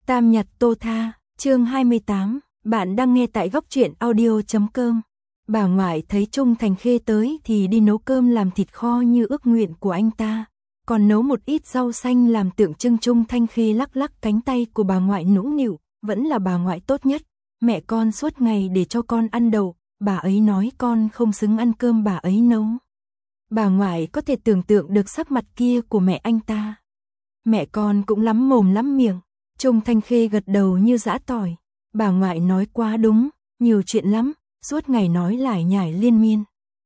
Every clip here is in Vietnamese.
Tam Nhật Tô Tha, chương 28, bạn đang nghe tại góc truyện audio.com. Bà ngoại thấy Trung Thành Khê tới thì đi nấu cơm làm thịt kho như ước nguyện của anh ta, còn nấu một ít rau xanh làm tượng trưng. Trung Thanh Khê lắc lắc cánh tay của bà ngoại nũng nịu, vẫn là bà ngoại tốt nhất, mẹ con suốt ngày để cho con ăn đậu, bà ấy nói con không xứng ăn cơm bà ấy nấu. Bà ngoại có thể tưởng tượng được sắc mặt kia của mẹ anh ta. Mẹ con cũng lắm mồm lắm miệng. Trung Thanh Khê gật đầu như giã tỏi. Bà ngoại nói quá đúng, nhiều chuyện lắm, suốt ngày nói lải nhải liên miên.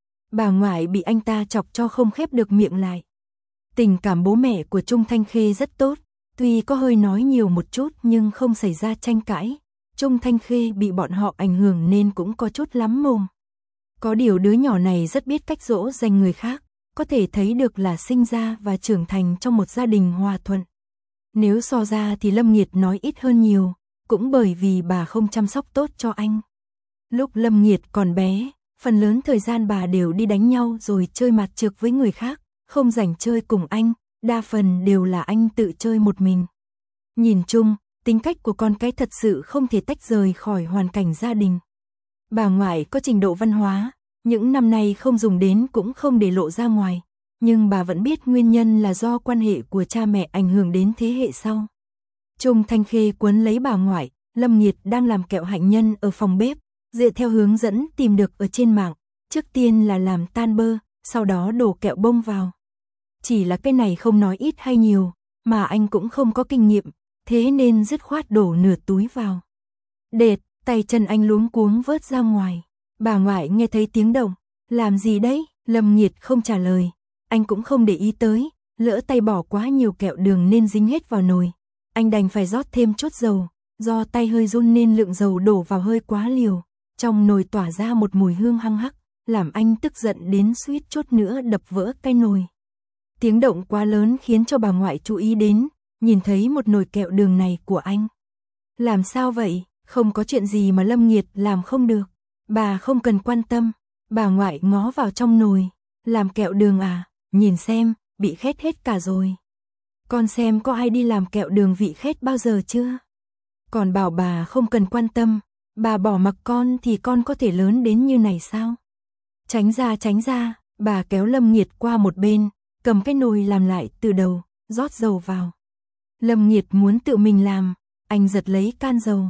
Bà ngoại bị anh ta chọc cho không khép được miệng lại. Tình cảm bố mẹ của Trung Thanh Khê rất tốt, tuy có hơi nói nhiều một chút nhưng không xảy ra tranh cãi. Trung Thanh Khê bị bọn họ ảnh hưởng nên cũng có chút lắm mồm. Có điều đứa nhỏ này rất biết cách dỗ dành người khác, có thể thấy được là sinh ra và trưởng thành trong một gia đình hòa thuận. Nếu so ra thì Lâm Nghiệt nói ít hơn nhiều, cũng bởi vì bà không chăm sóc tốt cho anh. Lúc Lâm Nghiệt còn bé, phần lớn thời gian bà đều đi đánh nhau rồi chơi mạt trược với người khác, không rảnh chơi cùng anh, đa phần đều là anh tự chơi một mình. Nhìn chung, tính cách của con cái thật sự không thể tách rời khỏi hoàn cảnh gia đình. Bà ngoại có trình độ văn hóa, những năm nay không dùng đến cũng không để lộ ra ngoài, nhưng bà vẫn biết nguyên nhân là do quan hệ của cha mẹ ảnh hưởng đến thế hệ sau. Trung Thanh Khê quấn lấy bà ngoại, Lâm Nghiệt đang làm kẹo hạnh nhân ở phòng bếp, dựa theo hướng dẫn tìm được ở trên mạng, trước tiên là làm tan bơ, sau đó đổ kẹo bông vào. Chỉ là cái này không nói ít hay nhiều, mà anh cũng không có kinh nghiệm, thế nên dứt khoát đổ nửa túi vào. Đệt, tay chân anh luống cuống vớt ra ngoài. Bà ngoại nghe thấy tiếng động, làm gì đấy? Lâm Nghiệt không trả lời, anh cũng không để ý tới, lỡ tay bỏ quá nhiều kẹo đường nên dính hết vào nồi. Anh đành phải rót thêm chút dầu, do tay hơi run nên lượng dầu đổ vào hơi quá liều, trong nồi tỏa ra một mùi hương hăng hắc, làm anh tức giận đến suýt chút nữa đập vỡ cái nồi. Tiếng động quá lớn khiến cho bà ngoại chú ý đến, nhìn thấy một nồi kẹo đường này của anh. Làm sao vậy? Không có chuyện gì mà Lâm Nghiệt làm không được. Bà không cần quan tâm. Bà ngoại ngó vào trong nồi. Làm kẹo đường à? Nhìn xem, bị khét hết cả rồi. Con xem có ai đi làm kẹo đường vị khét bao giờ chưa? Còn bảo bà không cần quan tâm. Bà bỏ mặc con thì con có thể lớn đến như này sao? Tránh ra, bà kéo Lâm Nghiệt qua một bên, cầm cái nồi làm lại từ đầu, rót dầu vào. Lâm Nghiệt muốn tự mình làm, anh giật lấy can dầu.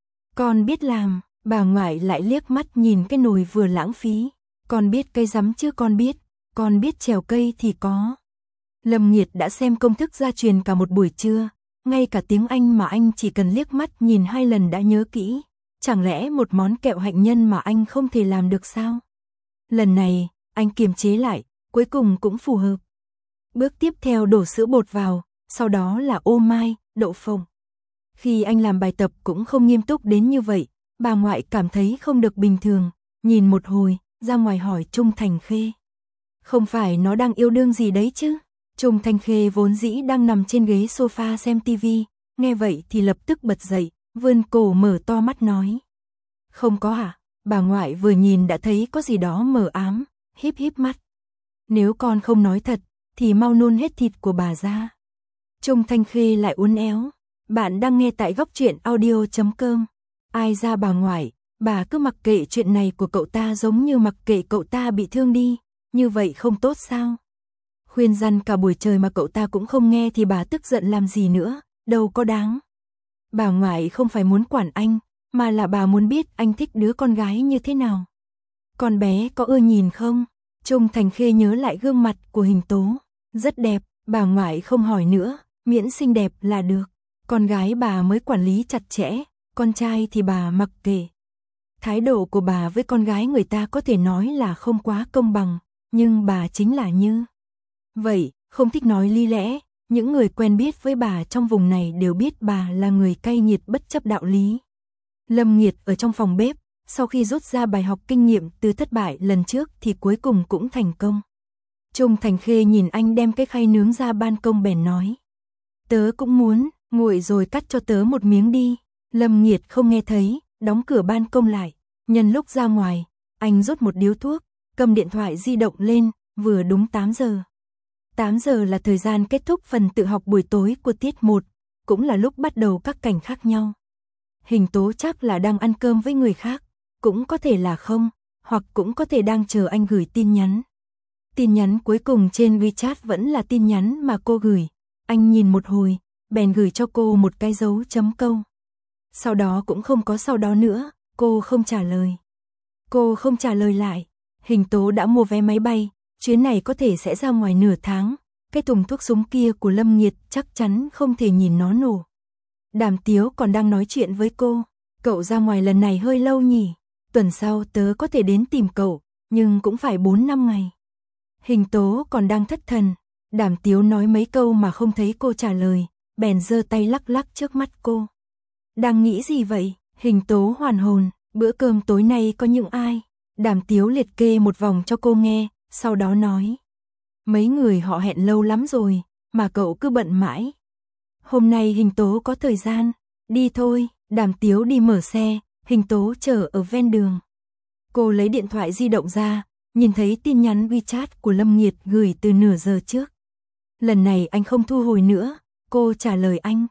Con biết làm, bà ngoại lại liếc mắt nhìn cái nồi vừa lãng phí. Con biết cây rắm chứ con biết trèo cây thì có. Lâm Nghiệt đã xem công thức gia truyền cả một buổi trưa, ngay cả tiếng Anh mà anh chỉ cần liếc mắt nhìn 2 lần đã nhớ kỹ. Chẳng lẽ một món kẹo hạnh nhân mà anh không thể làm được sao? Lần này, anh kiềm chế lại, cuối cùng cũng phù hợp. Bước tiếp theo đổ sữa bột vào, sau đó là ô mai, đậu phộng. Khi anh làm bài tập cũng không nghiêm túc đến như vậy, bà ngoại cảm thấy không được bình thường, nhìn một hồi, ra ngoài hỏi Trung Thành Khê. Không phải nó đang yêu đương gì đấy chứ? Trung Thành Khê vốn dĩ đang nằm trên ghế sofa xem tivi, nghe vậy thì lập tức bật dậy, vươn cổ mở to mắt nói. Không có hả? Bà ngoại vừa nhìn đã thấy có gì đó mờ ám, híp híp mắt. Nếu con không nói thật, thì mau nôn hết thịt của bà ra. Trung Thanh Khê lại uốn éo. Bạn đang nghe tại góc truyện audio.com. Ai ra bà ngoại, bà cứ mặc kệ chuyện này của cậu ta giống như mặc kệ cậu ta bị thương đi, như vậy không tốt sao? Khuyên răn cả buổi trời mà cậu ta cũng không nghe thì bà tức giận làm gì nữa, đâu có đáng. Bà ngoại không phải muốn quản anh, mà là bà muốn biết anh thích đứa con gái như thế nào. Con bé có ưa nhìn không? Trung Thành Khê nhớ lại gương mặt của Hình Tố, rất đẹp, bà ngoại không hỏi nữa, miễn xinh đẹp là được. Con gái bà mới quản lý chặt chẽ, con trai thì bà mặc kệ. Thái độ của bà với con gái người ta có thể nói là không quá công bằng, nhưng bà chính là như vậy, không thích nói lý lẽ. Những người quen biết với bà trong vùng này đều biết bà là người cay nghiệt bất chấp đạo lý. Lâm Nghiệt ở trong phòng bếp, sau khi rút ra bài học kinh nghiệm từ thất bại lần trước thì cuối cùng cũng thành công. Trung Thành Khê nhìn anh đem cái khay nướng ra ban công bèn nói. Tớ cũng muốn, nguội rồi cắt cho tớ một miếng đi. Lâm Nghiệt không nghe thấy, đóng cửa ban công lại. Nhân lúc ra ngoài, anh rút một điếu thuốc, cầm điện thoại di động lên, vừa đúng 8 giờ. 8 giờ là thời gian kết thúc phần tự học buổi tối của tiết 1. cũng là lúc bắt đầu các cảnh khác nhau. Hình tố chắc là đang ăn cơm với người khác, cũng có thể là không, hoặc cũng có thể đang chờ anh gửi tin nhắn. Tin nhắn cuối cùng trên WeChat vẫn là tin nhắn mà cô gửi. Anh nhìn một hồi, bèn gửi cho cô một cái dấu chấm câu. Sau đó cũng không có sau đó nữa, cô không trả lời. Cô không trả lời lại. Hình tố đã mua vé máy bay, chuyến này có thể sẽ ra ngoài nửa tháng. Cái thùng thuốc súng kia của Lâm Nghiệt chắc chắn không thể nhìn nó nổ. Đàm Tiếu còn đang nói chuyện với cô. Cậu ra ngoài lần này hơi lâu nhỉ? Tuần sau tớ có thể đến tìm cậu, nhưng cũng phải 4-5 ngày. Hình tố còn đang thất thần. Đàm Tiếu nói mấy câu mà không thấy cô trả lời, bèn giơ tay lắc lắc trước mắt cô. Đang nghĩ gì vậy? Hình tố hoàn hồn, bữa cơm tối nay có những ai? Đàm Tiếu liệt kê một vòng cho cô nghe, sau đó nói. Mấy người họ hẹn lâu lắm rồi, mà cậu cứ bận mãi. Hôm nay Hình tố có thời gian, đi thôi. Đàm Tiếu đi mở xe, Hình tố chờ ở ven đường. Cô lấy điện thoại di động ra, nhìn thấy tin nhắn WeChat của Lâm Nghiệt gửi từ nửa giờ trước. Lần này anh không thu hồi nữa, cô trả lời anh.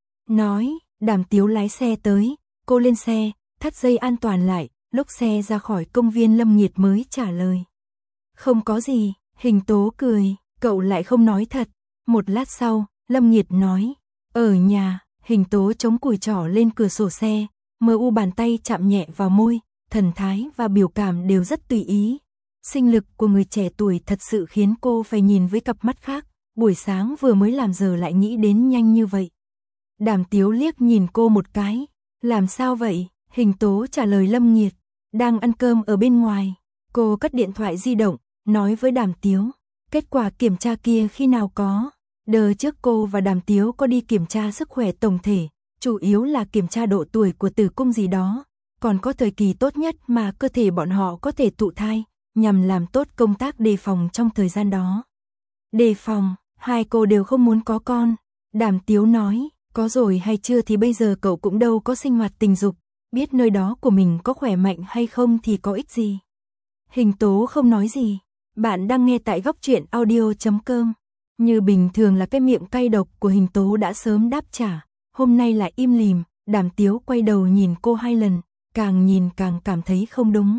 Nói, Đàm Tiếu lái xe tới, cô lên xe, thắt dây an toàn lại, lúc xe ra khỏi công viên Lâm Nghiệt mới trả lời. Không có gì, Hình tố cười, cậu lại không nói thật. Một lát sau, Lâm Nghiệt nói, ở nhà. Hình tố chống cùi trỏ lên cửa sổ xe, mờ u bàn tay chạm nhẹ vào môi, thần thái và biểu cảm đều rất tùy ý. Sinh lực của người trẻ tuổi thật sự khiến cô phải nhìn với cặp mắt khác, buổi sáng vừa mới làm giờ lại nghĩ đến nhanh như vậy. Đàm Tiếu liếc nhìn cô một cái, làm sao vậy? Hình tố trả lời Lâm Nghiệt, đang ăn cơm ở bên ngoài. Cô cất điện thoại di động, nói với Đàm Tiếu, kết quả kiểm tra kia khi nào có? Đợt trước cô và Đàm Tiếu có đi kiểm tra sức khỏe tổng thể, chủ yếu là kiểm tra độ tuổi của tử cung gì đó, còn có thời kỳ tốt nhất mà cơ thể bọn họ có thể thụ thai, nhằm làm tốt công tác đề phòng trong thời gian đó. Đề phòng, hai cô đều không muốn có con. Đàm Tiếu nói, có rồi hay chưa thì bây giờ cậu cũng đâu có sinh hoạt tình dục, biết nơi đó của mình có khỏe mạnh hay không thì có ích gì. Hình tố không nói gì. Bạn đang nghe tại góc truyện audio.com. Như bình thường là cái miệng cay độc của Hình tố đã sớm đáp trả, hôm nay lại im lìm. Đàm Tiếu quay đầu nhìn cô 2 lần, càng nhìn càng cảm thấy không đúng.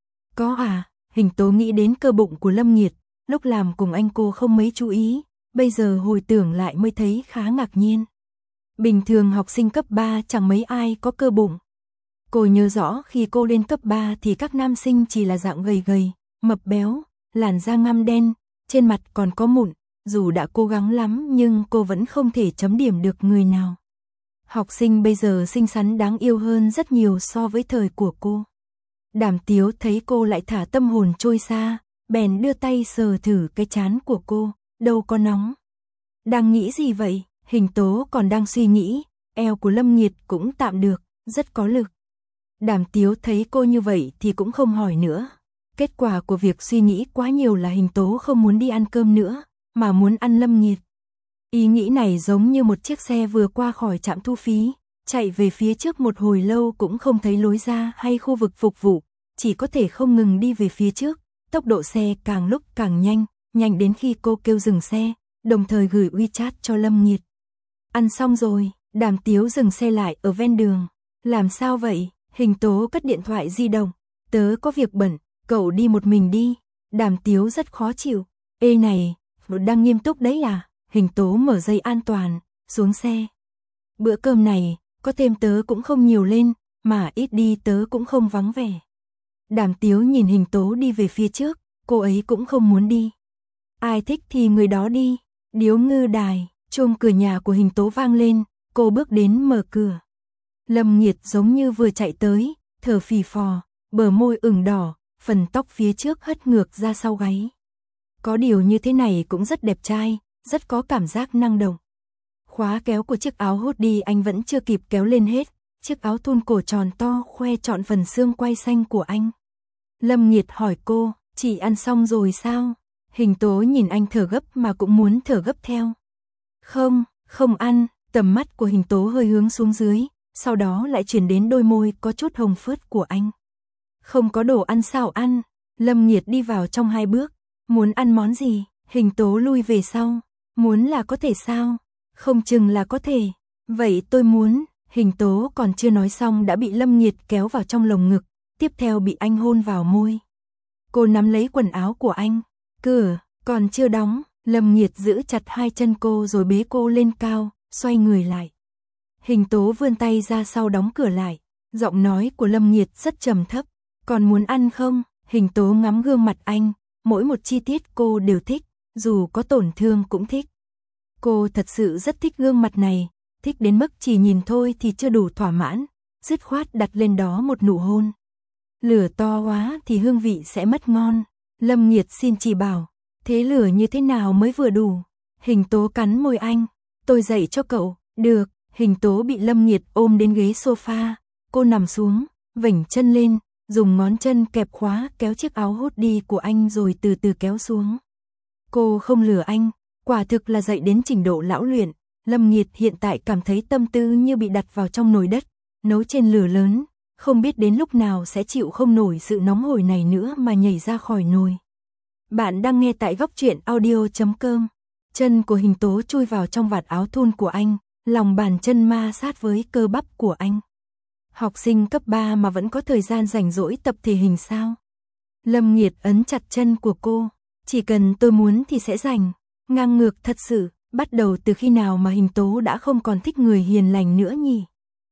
Có à? Hình tố nghĩ đến cơ bụng của Lâm Nghiệt, lúc làm cùng anh cô không mấy chú ý, bây giờ hồi tưởng lại mới thấy khá ngạc nhiên. Bình thường học sinh cấp 3 chẳng mấy ai có cơ bụng. Cô nhớ rõ khi cô lên cấp 3 thì các nam sinh chỉ là dạng gầy gầy, mập béo, làn da ngăm đen, trên mặt còn có mụn, dù đã cố gắng lắm nhưng cô vẫn không thể chấm điểm được người nào. Học sinh bây giờ xinh xắn đáng yêu hơn rất nhiều so với thời của cô. Đàm Tiếu thấy cô lại thả tâm hồn trôi xa, bèn đưa tay sờ thử cái trán của cô, đâu có nóng. Đang nghĩ gì vậy? Hình tố còn đang suy nghĩ, eo của Lâm Nghiệt cũng tạm được, rất có lực. Đàm Tiếu thấy cô như vậy thì cũng không hỏi nữa. Kết quả của việc suy nghĩ quá nhiều là Hình tố không muốn đi ăn cơm nữa, mà muốn ăn Lâm Nghiệt. Ý nghĩ này giống như một chiếc xe vừa qua khỏi trạm thu phí, chạy về phía trước một hồi lâu cũng không thấy lối ra hay khu vực phục vụ, chỉ có thể không ngừng đi về phía trước, tốc độ xe càng lúc càng nhanh, nhanh đến khi cô kêu dừng xe, đồng thời gửi WeChat cho Lâm Nghiệt. Ăn xong rồi, Đàm Tiếu dừng xe lại ở ven đường. Làm sao vậy? Hình tố cất điện thoại di động. Tớ có việc bận, cậu đi một mình đi. Đàm Tiếu rất khó chịu. Ê này, đang nghiêm túc đấy à? Hình tố mở dây an toàn, xuống xe. Bữa cơm này, có thêm tớ cũng không nhiều lên, mà ít đi tớ cũng không vắng vẻ. Đàm Tiếu nhìn Hình tố đi về phía trước, cô ấy cũng không muốn đi. Ai thích thì người đó đi. Điếu Ngư Đài, chuông cửa nhà của Hình tố vang lên, cô bước đến mở cửa. Lâm Nghiệt giống như vừa chạy tới, thở phì phò, bờ môi ửng đỏ, phần tóc phía trước hất ngược ra sau gáy. Có điều như thế này cũng rất đẹp trai, rất có cảm giác năng động. Khóa kéo của chiếc áo hoodie anh vẫn chưa kịp kéo lên hết, chiếc áo thun cổ tròn to khoe trọn phần xương quai xanh của anh. Lâm Nghiệt hỏi cô, chị ăn xong rồi sao? Hình tố nhìn anh thở gấp mà cũng muốn thở gấp theo. Không, không ăn. Tầm mắt của Hình tố hơi hướng xuống dưới, sau đó lại chuyển đến đôi môi có chút hồng phớt của anh. Không có đồ ăn sao ăn? Lâm Nghiệt đi vào trong 2 bước. Muốn ăn món gì? Hình tố lui về sau. Muốn là có thể sao? Không chừng là có thể. Vậy tôi muốn, Hình Tố còn chưa nói xong đã bị Lâm Nghiệt kéo vào trong lồng ngực, tiếp theo bị anh hôn vào môi. Cô nắm lấy quần áo của anh, cửa còn chưa đóng, Lâm Nghiệt giữ chặt hai chân cô rồi bế cô lên cao, xoay người lại. Hình Tố vươn tay ra sau đóng cửa lại, giọng nói của Lâm Nghiệt rất trầm thấp, còn muốn ăn không? Hình Tố ngắm gương mặt anh, mỗi một chi tiết cô đều thích, dù có tổn thương cũng thích. Cô thật sự rất thích gương mặt này, thích đến mức chỉ nhìn thôi thì chưa đủ thỏa mãn, dứt khoát đặt lên đó một nụ hôn. Lửa to quá thì hương vị sẽ mất ngon. Lâm Nghiệt xin chỉ bảo, thế lửa như thế nào mới vừa đủ? Hình Tố cắn môi anh, tôi dạy cho cậu. Được. Hình Tố bị Lâm Nghiệt ôm đến ghế sofa, cô nằm xuống, vểnh chân lên, dùng ngón chân kẹp khóa kéo chiếc áo hoodie của anh rồi từ từ kéo xuống. Cô không lừa anh, quả thực là dạy đến trình độ lão luyện. Lâm Nghiệt hiện tại cảm thấy tâm tư như bị đặt vào trong nồi đất, nấu trên lửa lớn, không biết đến lúc nào sẽ chịu không nổi sự nóng hổi này nữa mà nhảy ra khỏi nồi. Bạn đang nghe tại góc truyện audio.com. Chân của Hình Tố chui vào trong vạt áo thun của anh, lòng bàn chân ma sát với cơ bắp của anh. Học sinh cấp 3 mà vẫn có thời gian rảnh rỗi tập thể hình sao? Lâm Nghiệt ấn chặt chân của cô, chỉ cần tôi muốn thì sẽ rảnh. Ngang ngược thật sự, bắt đầu từ khi nào mà Hình Tố đã không còn thích người hiền lành nữa nhỉ?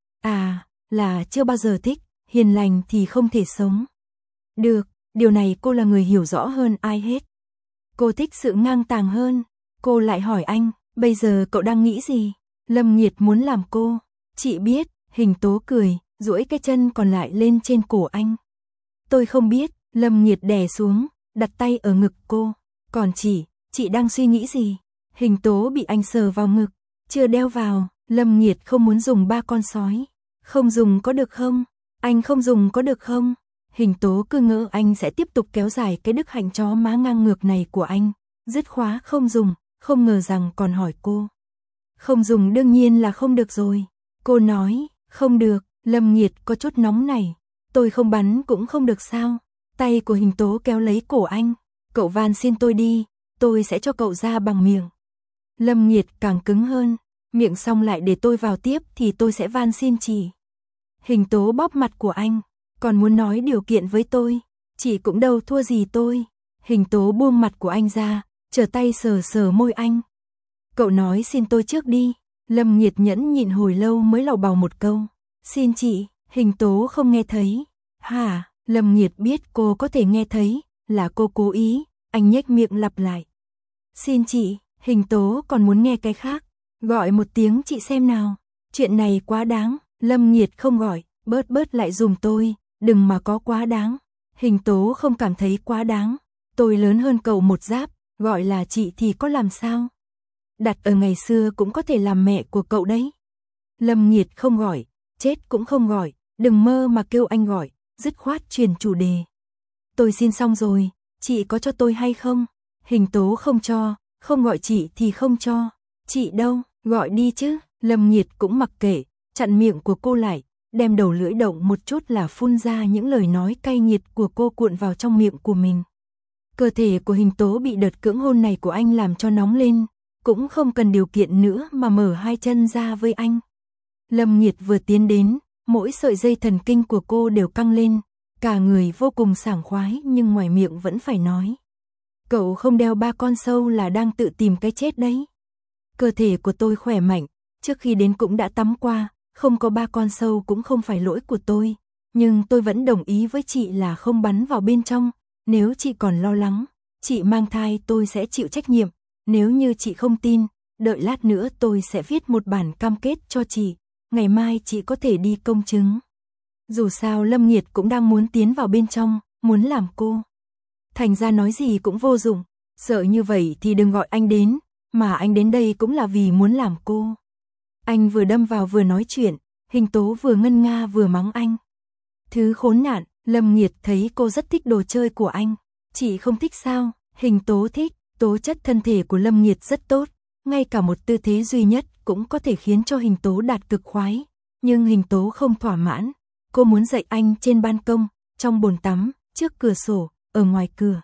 À, là chưa bao giờ thích, hiền lành thì không thể sống. Được, điều này cô là người hiểu rõ hơn ai hết. Cô thích sự ngang tàng hơn. Cô lại hỏi anh, bây giờ cậu đang nghĩ gì? Lâm Nghiệt muốn làm cô. Chị biết. Hình Tố cười, duỗi cái chân còn lại lên trên cổ anh. Tôi không biết. Lâm Nghiệt đè xuống, đặt tay ở ngực cô. Còn chị đang suy nghĩ gì? Hình Tố bị anh sờ vào ngực. Chưa đeo vào. Lâm Nghiệt không muốn dùng 3 con sói. Không dùng có được không? Anh không dùng có được không? Hình Tố cứ ngỡ anh sẽ tiếp tục kéo dài cái đức hạnh chó má ngang ngược này của anh. Dứt khóa không dùng, không ngờ rằng còn hỏi cô. Không dùng đương nhiên là không được rồi. Cô nói, không được. Lâm Nghiệt có chút nóng này. Tôi không bắn cũng không được sao? Tay của Hình Tố kéo lấy cổ anh. Cậu van xin tôi đi, tôi sẽ cho cậu ra bằng miệng. Lâm Nghiệt càng cứng hơn. Miệng xong lại để tôi vào tiếp thì tôi sẽ van xin chị. Hình Tố bóp mặt của anh. Còn muốn nói điều kiện với tôi, chị cũng đâu thua gì tôi. Hình Tố buông mặt của anh ra, trở tay sờ sờ môi anh. Cậu nói xin tôi trước đi. Lâm Nghiệt nhẫn nhịn hồi lâu mới lầu bầu một câu. Xin chị. Hình Tố không nghe thấy. Hả? Lâm Nghiệt biết cô có thể nghe thấy, là cô cố ý. Anh nhếch miệng lặp lại. Xin chị. Hình Tố còn muốn nghe cái khác. Gọi một tiếng chị xem nào. Chuyện này quá đáng. Lâm Nghiệt không gọi, bớt lại dùm tôi. Đừng mà có quá đáng. Hình Tố không cảm thấy quá đáng. Tôi lớn hơn cậu một giáp, gọi là chị thì có làm sao? Đặt ở ngày xưa cũng có thể làm mẹ của cậu đấy. Lâm Nghiệt không gọi, chết cũng không gọi, đừng mơ mà kêu anh gọi, dứt khoát chuyển chủ đề. Tôi xin xong rồi, chị có cho tôi hay không? Hình Tố không cho, không gọi chị thì không cho. Chị đâu, gọi đi chứ. Lâm Nghiệt cũng mặc kệ, chặn miệng của cô lại. Đem đầu lưỡi động một chút là phun ra những lời nói cay nghiệt của cô cuộn vào trong miệng của mình. Cơ thể của Hình Tố bị đợt cưỡng hôn này của anh làm cho nóng lên, cũng không cần điều kiện nữa mà mở hai chân ra với anh. Lâm Nghiệt vừa tiến đến, mỗi sợi dây thần kinh của cô đều căng lên, cả người vô cùng sảng khoái nhưng ngoài miệng vẫn phải nói. Cậu không đeo 3 con sâu là đang tự tìm cái chết đấy. Cơ thể của tôi khỏe mạnh, trước khi đến cũng đã tắm qua. Không có 3 con sâu cũng không phải lỗi của tôi, nhưng tôi vẫn đồng ý với chị là không bắn vào bên trong. Nếu chị còn lo lắng, chị mang thai tôi sẽ chịu trách nhiệm. Nếu như chị không tin, đợi lát nữa tôi sẽ viết một bản cam kết cho chị. Ngày mai chị có thể đi công chứng. Dù sao Lâm Nghiệt cũng đang muốn tiến vào bên trong, muốn làm cô. Thành ra nói gì cũng vô dụng, sợ như vậy thì đừng gọi anh đến, mà anh đến đây cũng là vì muốn làm cô. Anh vừa đâm vào vừa nói chuyện, Hình Tố vừa ngân nga vừa mắng anh. Thứ khốn nạn. Lâm Nghiệt thấy cô rất thích đồ chơi của anh. Chị không thích sao? Hình Tố thích. Tố chất thân thể của Lâm Nghiệt rất tốt, ngay cả một tư thế duy nhất cũng có thể khiến cho Hình Tố đạt cực khoái. Nhưng Hình Tố không thỏa mãn. Cô muốn dạy anh trên ban công, trong bồn tắm, trước cửa sổ, ở ngoài cửa.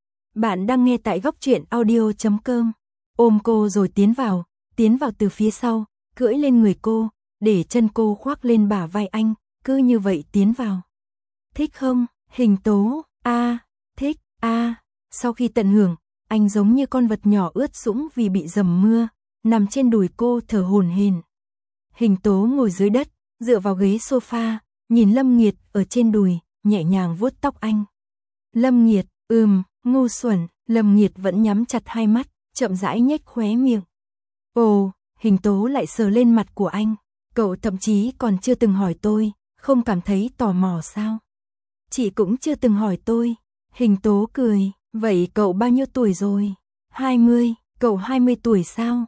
Bạn đang nghe tại góc truyện audio.com. Ôm cô rồi tiến vào từ phía sau. cưỡi lên người cô, để chân cô khoác lên bả vai anh, cứ như vậy tiến vào. Thích không? Hình tố, thích, Sau khi tận hưởng, anh giống như con vật nhỏ ướt sũng vì bị dầm mưa, nằm trên đùi cô thở hổn hển. Hình tố ngồi dưới đất, dựa vào ghế sofa, nhìn Lâm Nghiệt ở trên đùi, nhẹ nhàng vuốt tóc anh. Lâm Nghiệt, ngu xuẩn, Lâm Nghiệt vẫn nhắm chặt hai mắt, chậm rãi nhếch khóe miệng. Ồ, Hình tố lại sờ lên mặt của anh, cậu thậm chí còn chưa từng hỏi tôi, không cảm thấy tò mò sao? Chị cũng chưa từng hỏi tôi. Hình tố cười, vậy cậu bao nhiêu tuổi rồi? 20, cậu 20 tuổi sao?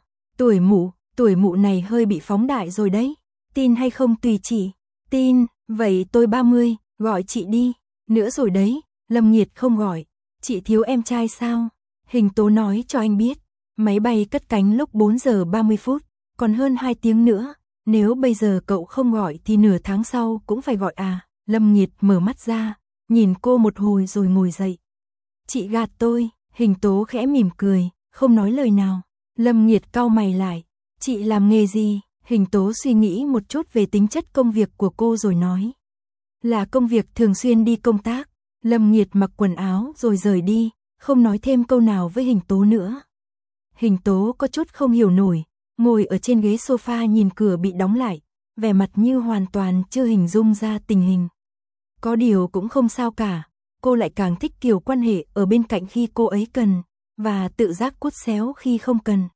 Tuổi mụ này hơi bị phóng đại rồi đấy. Tin hay không tùy chị. Tin, vậy tôi 30, gọi chị đi. Nữa rồi đấy, Lâm Nghiệt không gọi. Chị thiếu em trai sao? Hình tố nói cho anh biết. Máy bay cất cánh lúc 4 giờ 30 phút, còn hơn 2 tiếng nữa. Nếu bây giờ cậu không gọi thì nửa tháng sau cũng phải gọi à? Lâm Nghiệt mở mắt ra, nhìn cô một hồi rồi ngồi dậy. Chị gạt tôi, Hình tố khẽ mỉm cười, không nói lời nào. Lâm Nghiệt cau mày lại. Chị làm nghề gì? Hình tố suy nghĩ một chút về tính chất công việc của cô rồi nói. Là công việc thường xuyên đi công tác. Lâm Nghiệt mặc quần áo rồi rời đi, không nói thêm câu nào với Hình tố nữa. Hình tố có chút không hiểu nổi, ngồi ở trên ghế sofa nhìn cửa bị đóng lại, vẻ mặt như hoàn toàn chưa hình dung ra tình hình. Có điều cũng không sao cả, cô lại càng thích kiểu quan hệ ở bên cạnh khi cô ấy cần, và tự giác cút xéo khi không cần.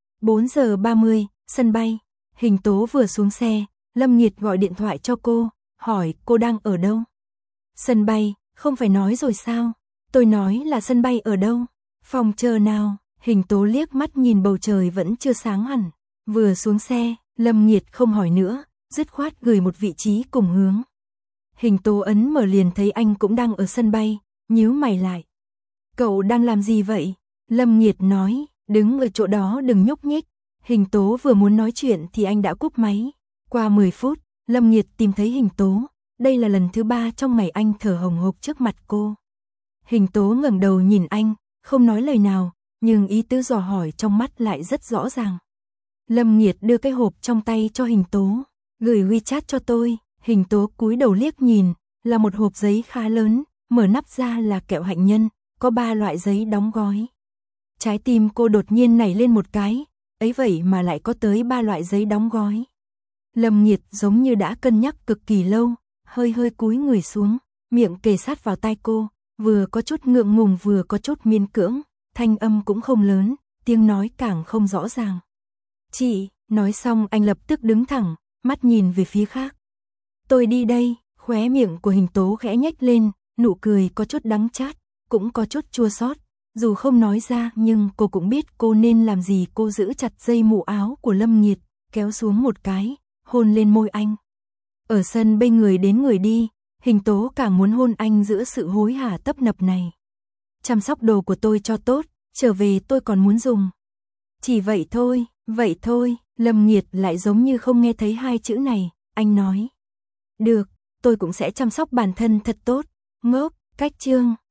4 giờ 30, sân bay. Hình tố vừa xuống xe, Lâm Nghiệt gọi điện thoại cho cô, hỏi cô đang ở đâu. Sân bay, không phải nói rồi sao? Tôi nói là sân bay ở đâu? Phòng chờ nào? Hình tố liếc mắt nhìn bầu trời vẫn chưa sáng hẳn. Vừa xuống xe, Lâm Nghiệt không hỏi nữa, dứt khoát gửi một vị trí cùng hướng. Hình tố ấn mở liền thấy anh cũng đang ở sân bay, nhíu mày lại. Cậu đang làm gì vậy? Lâm Nghiệt nói, đứng ở chỗ đó đừng nhúc nhích. Hình tố vừa muốn nói chuyện thì anh đã cúp máy. Qua 10 phút, Lâm Nghiệt tìm thấy Hình tố. Đây là lần thứ 3 trong ngày anh thở hồng hộc trước mặt cô. Hình tố ngẩng đầu nhìn anh, không nói lời nào, nhưng ý tứ dò hỏi trong mắt lại rất rõ ràng. Lâm Nghiệt đưa cái hộp trong tay cho Hình tố. Gửi WeChat cho tôi. Hình tố cúi đầu liếc nhìn, là một hộp giấy khá lớn, mở nắp ra là kẹo hạnh nhân, có 3 loại giấy đóng gói. Trái tim cô đột nhiên nảy lên một cái, ấy vậy mà lại có tới 3 loại giấy đóng gói. Lâm Nghiệt giống như đã cân nhắc cực kỳ lâu, hơi cúi người xuống, miệng kề sát vào tai cô, vừa có chút ngượng ngùng vừa có chút miễn cưỡng, thanh âm cũng không lớn, tiếng nói càng không rõ ràng. Chị, nói xong anh lập tức đứng thẳng, mắt nhìn về phía khác. Tôi đi đây, khóe miệng của Hình tố khẽ nhếch lên, nụ cười có chút đắng chát, cũng có chút chua xót. Dù không nói ra nhưng cô cũng biết cô nên làm gì. Cô giữ chặt dây mũ áo của Lâm Nghiệt, kéo xuống một cái, hôn lên môi anh. Ở sân bên người đến người đi, Hình tố càng muốn hôn anh giữa sự hối hả tấp nập này. Chăm sóc đồ của tôi cho tốt, trở về tôi còn muốn dùng. Chỉ vậy thôi, Lâm Nghiệt lại giống như không nghe thấy hai chữ này, anh nói. Được, tôi cũng sẽ chăm sóc bản thân thật tốt. Ngốc, cách chương.